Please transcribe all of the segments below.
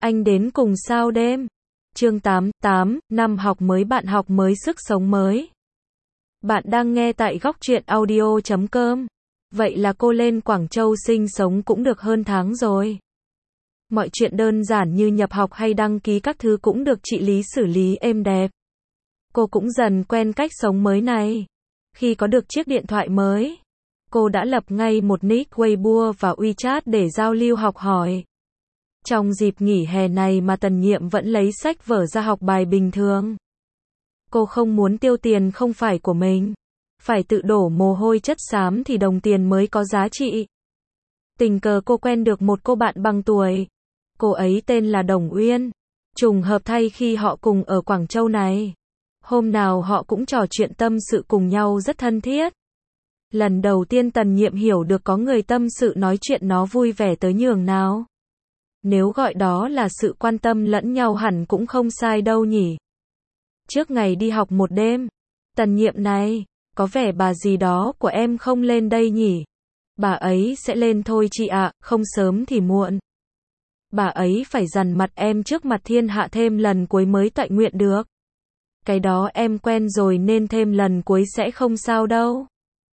Anh đến cùng sao đêm? Chương 8, năm học mới, bạn học mới, sức sống mới. Bạn đang nghe tại góc truyện audio.com. Vậy là cô lên Quảng Châu sinh sống cũng được hơn tháng rồi. Mọi chuyện đơn giản như nhập học hay đăng ký các thứ cũng được chị Lý xử lý êm đẹp. Cô cũng dần quen cách sống mới này. Khi có được chiếc điện thoại mới, cô đã lập ngay một nick Weibo và WeChat để giao lưu học hỏi. Trong dịp nghỉ hè này mà Tần Nhiệm vẫn lấy sách vở ra học bài bình thường. Cô không muốn tiêu tiền không phải của mình. Phải tự đổ mồ hôi chất xám thì đồng tiền mới có giá trị. Tình cờ cô quen được một cô bạn bằng tuổi. Cô ấy tên là Đồng Uyên. Trùng hợp thay khi họ cùng ở Quảng Châu này. Hôm nào họ cũng trò chuyện tâm sự cùng nhau rất thân thiết. Lần đầu tiên Tần Nhiệm hiểu được có người tâm sự nói chuyện nó vui vẻ tới nhường nào. Nếu gọi đó là sự quan tâm lẫn nhau hẳn cũng không sai đâu nhỉ. Trước ngày đi học một đêm, Tần Nhiệm này, có vẻ bà gì đó của em không lên đây nhỉ? Bà ấy sẽ lên thôi chị ạ, không sớm thì muộn. Bà ấy phải dằn mặt em trước mặt thiên hạ thêm lần cuối mới tọa nguyện được. Cái đó em quen rồi nên thêm lần cuối sẽ không sao đâu.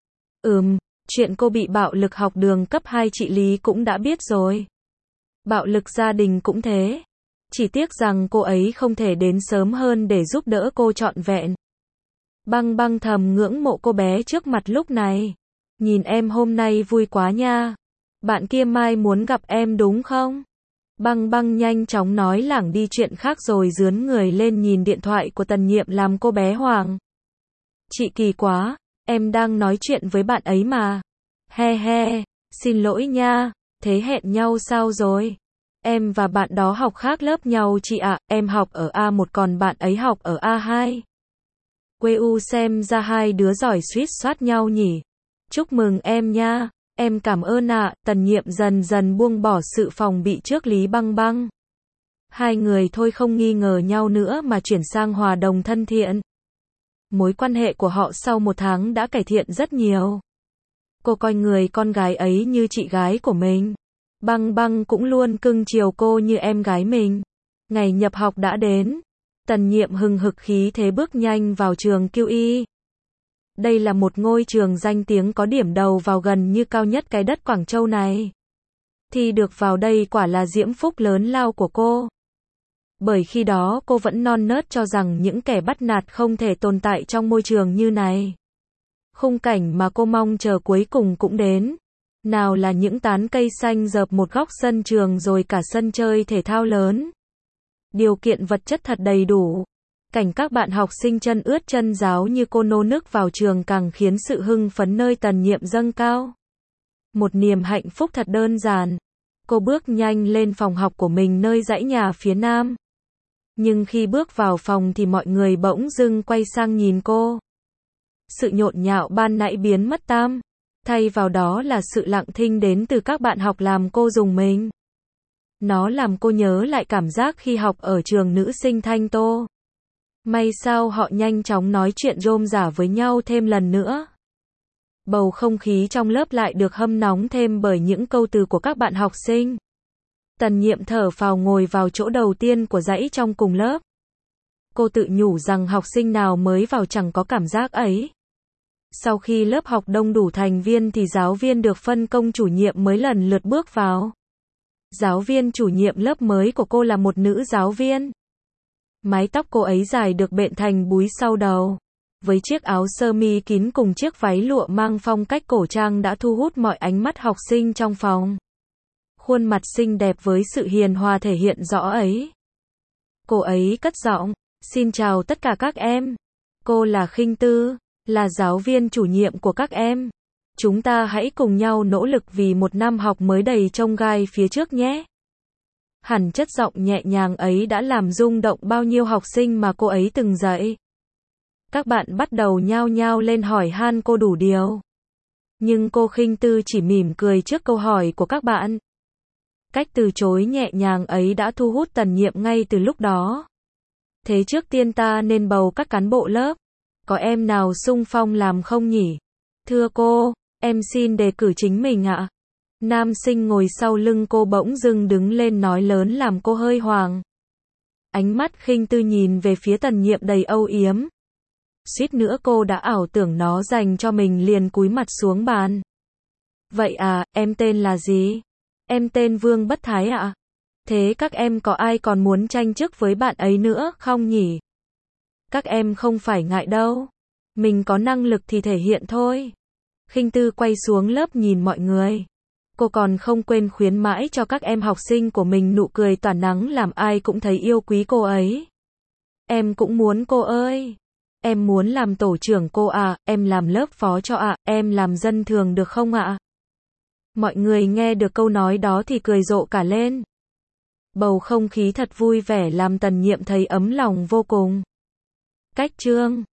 Chuyện cô bị bạo lực học đường cấp 2 chị Lý cũng đã biết rồi. Bạo lực gia đình cũng thế. Chỉ tiếc rằng cô ấy không thể đến sớm hơn để giúp đỡ cô trọn vẹn. Băng Băng thầm ngưỡng mộ cô bé trước mặt lúc này. Nhìn em hôm nay vui quá nha. Bạn kia mai muốn gặp em đúng không? Băng Băng nhanh chóng nói lảng đi chuyện khác rồi rướn người lên nhìn điện thoại của Tần Nhiệm làm cô bé hoảng. Chị kỳ quá, em đang nói chuyện với bạn ấy mà. He he, xin lỗi nha, thế hẹn nhau sao rồi? Em và bạn đó học khác lớp nhau chị ạ, em học ở A1 còn bạn ấy học ở A2. Quê u xem ra hai đứa giỏi suýt soát nhau nhỉ. Chúc mừng em nha, em cảm ơn ạ. Tần Nhiệm dần dần buông bỏ sự phòng bị trước Lý Băng Băng. Hai người thôi không nghi ngờ nhau nữa mà chuyển sang hòa đồng thân thiện. Mối quan hệ của họ sau một tháng đã cải thiện rất nhiều. Cô coi người con gái ấy như chị gái của mình. Băng Băng cũng luôn cưng chiều cô như em gái mình. Ngày nhập học đã đến. Tần Nhiệm hừng hực khí thế bước nhanh vào trường QI. Đây là một ngôi trường danh tiếng có điểm đầu vào gần như cao nhất cái đất Quảng Châu này. Thì được vào đây quả là diễm phúc lớn lao của cô. Bởi khi đó cô vẫn non nớt cho rằng những kẻ bắt nạt không thể tồn tại trong môi trường như này. Khung cảnh mà cô mong chờ cuối cùng cũng đến. Nào là những tán cây xanh rợp một góc sân trường rồi cả sân chơi thể thao lớn. Điều kiện vật chất thật đầy đủ. Cảnh các bạn học sinh chân ướt chân ráo như cô nô nức vào trường càng khiến sự hưng phấn nơi Tần Nhiệm dâng cao. Một niềm hạnh phúc thật đơn giản. Cô bước nhanh lên phòng học của mình nơi dãy nhà phía nam. Nhưng khi bước vào phòng thì mọi người bỗng dưng quay sang nhìn cô. Sự nhộn nhạo ban nãy biến mất tam. Thay vào đó là sự lặng thinh đến từ các bạn học làm cô rùng mình. Nó làm cô nhớ lại cảm giác khi học ở trường nữ sinh Thanh Tô. May sao họ nhanh chóng nói chuyện rôm rả với nhau thêm lần nữa. Bầu không khí trong lớp lại được hâm nóng thêm bởi những câu từ của các bạn học sinh. Tần Nhiệm thở phào ngồi vào chỗ đầu tiên của dãy trong cùng lớp. Cô tự nhủ rằng học sinh nào mới vào chẳng có cảm giác ấy. Sau khi lớp học đông đủ thành viên thì giáo viên được phân công chủ nhiệm mới lần lượt bước vào. Giáo viên chủ nhiệm lớp mới của cô là một nữ giáo viên. Mái tóc cô ấy dài được bện thành búi sau đầu. Với chiếc áo sơ mi kín cùng chiếc váy lụa mang phong cách cổ trang đã thu hút mọi ánh mắt học sinh trong phòng. Khuôn mặt xinh đẹp với sự hiền hòa thể hiện rõ ấy. Cô ấy cất giọng, xin chào tất cả các em. Cô là Khinh Tư, là giáo viên chủ nhiệm của các em. Chúng ta hãy cùng nhau nỗ lực vì một năm học mới đầy chông gai phía trước nhé. Hẳn chất giọng nhẹ nhàng ấy đã làm rung động bao nhiêu học sinh mà cô ấy từng dạy. Các bạn bắt đầu nhao nhao lên hỏi han cô đủ điều. Nhưng cô Khinh Tư chỉ mỉm cười trước câu hỏi của các bạn. Cách từ chối nhẹ nhàng ấy đã thu hút Tần Nhiệm ngay từ lúc đó. Thế trước tiên ta nên bầu các cán bộ lớp. Có em nào xung phong làm không nhỉ? Thưa cô, em xin đề cử chính mình ạ. Nam sinh ngồi sau lưng cô bỗng dưng đứng lên nói lớn làm cô hơi hoảng. Ánh mắt Khinh Tư nhìn về phía Tần Nhiệm đầy âu yếm. Suýt nữa cô đã ảo tưởng nó dành cho mình, liền cúi mặt xuống bàn. Vậy à, em tên là gì? Em tên Vương Bất Thái ạ. Thế các em có ai còn muốn tranh chức với bạn ấy nữa không nhỉ? Các em không phải ngại đâu. Mình có năng lực thì thể hiện thôi. Khinh Tư quay xuống lớp nhìn mọi người. Cô còn không quên khuyến mãi cho các em học sinh của mình nụ cười tỏa nắng làm ai cũng thấy yêu quý cô ấy. Em cũng muốn cô ơi. Em muốn làm tổ trưởng cô ạ, em làm lớp phó cho ạ, em làm dân thường được không ạ? Mọi người nghe được câu nói đó thì cười rộ cả lên. Bầu không khí thật vui vẻ làm Tần Nhiệm thấy ấm lòng vô cùng. Cách chương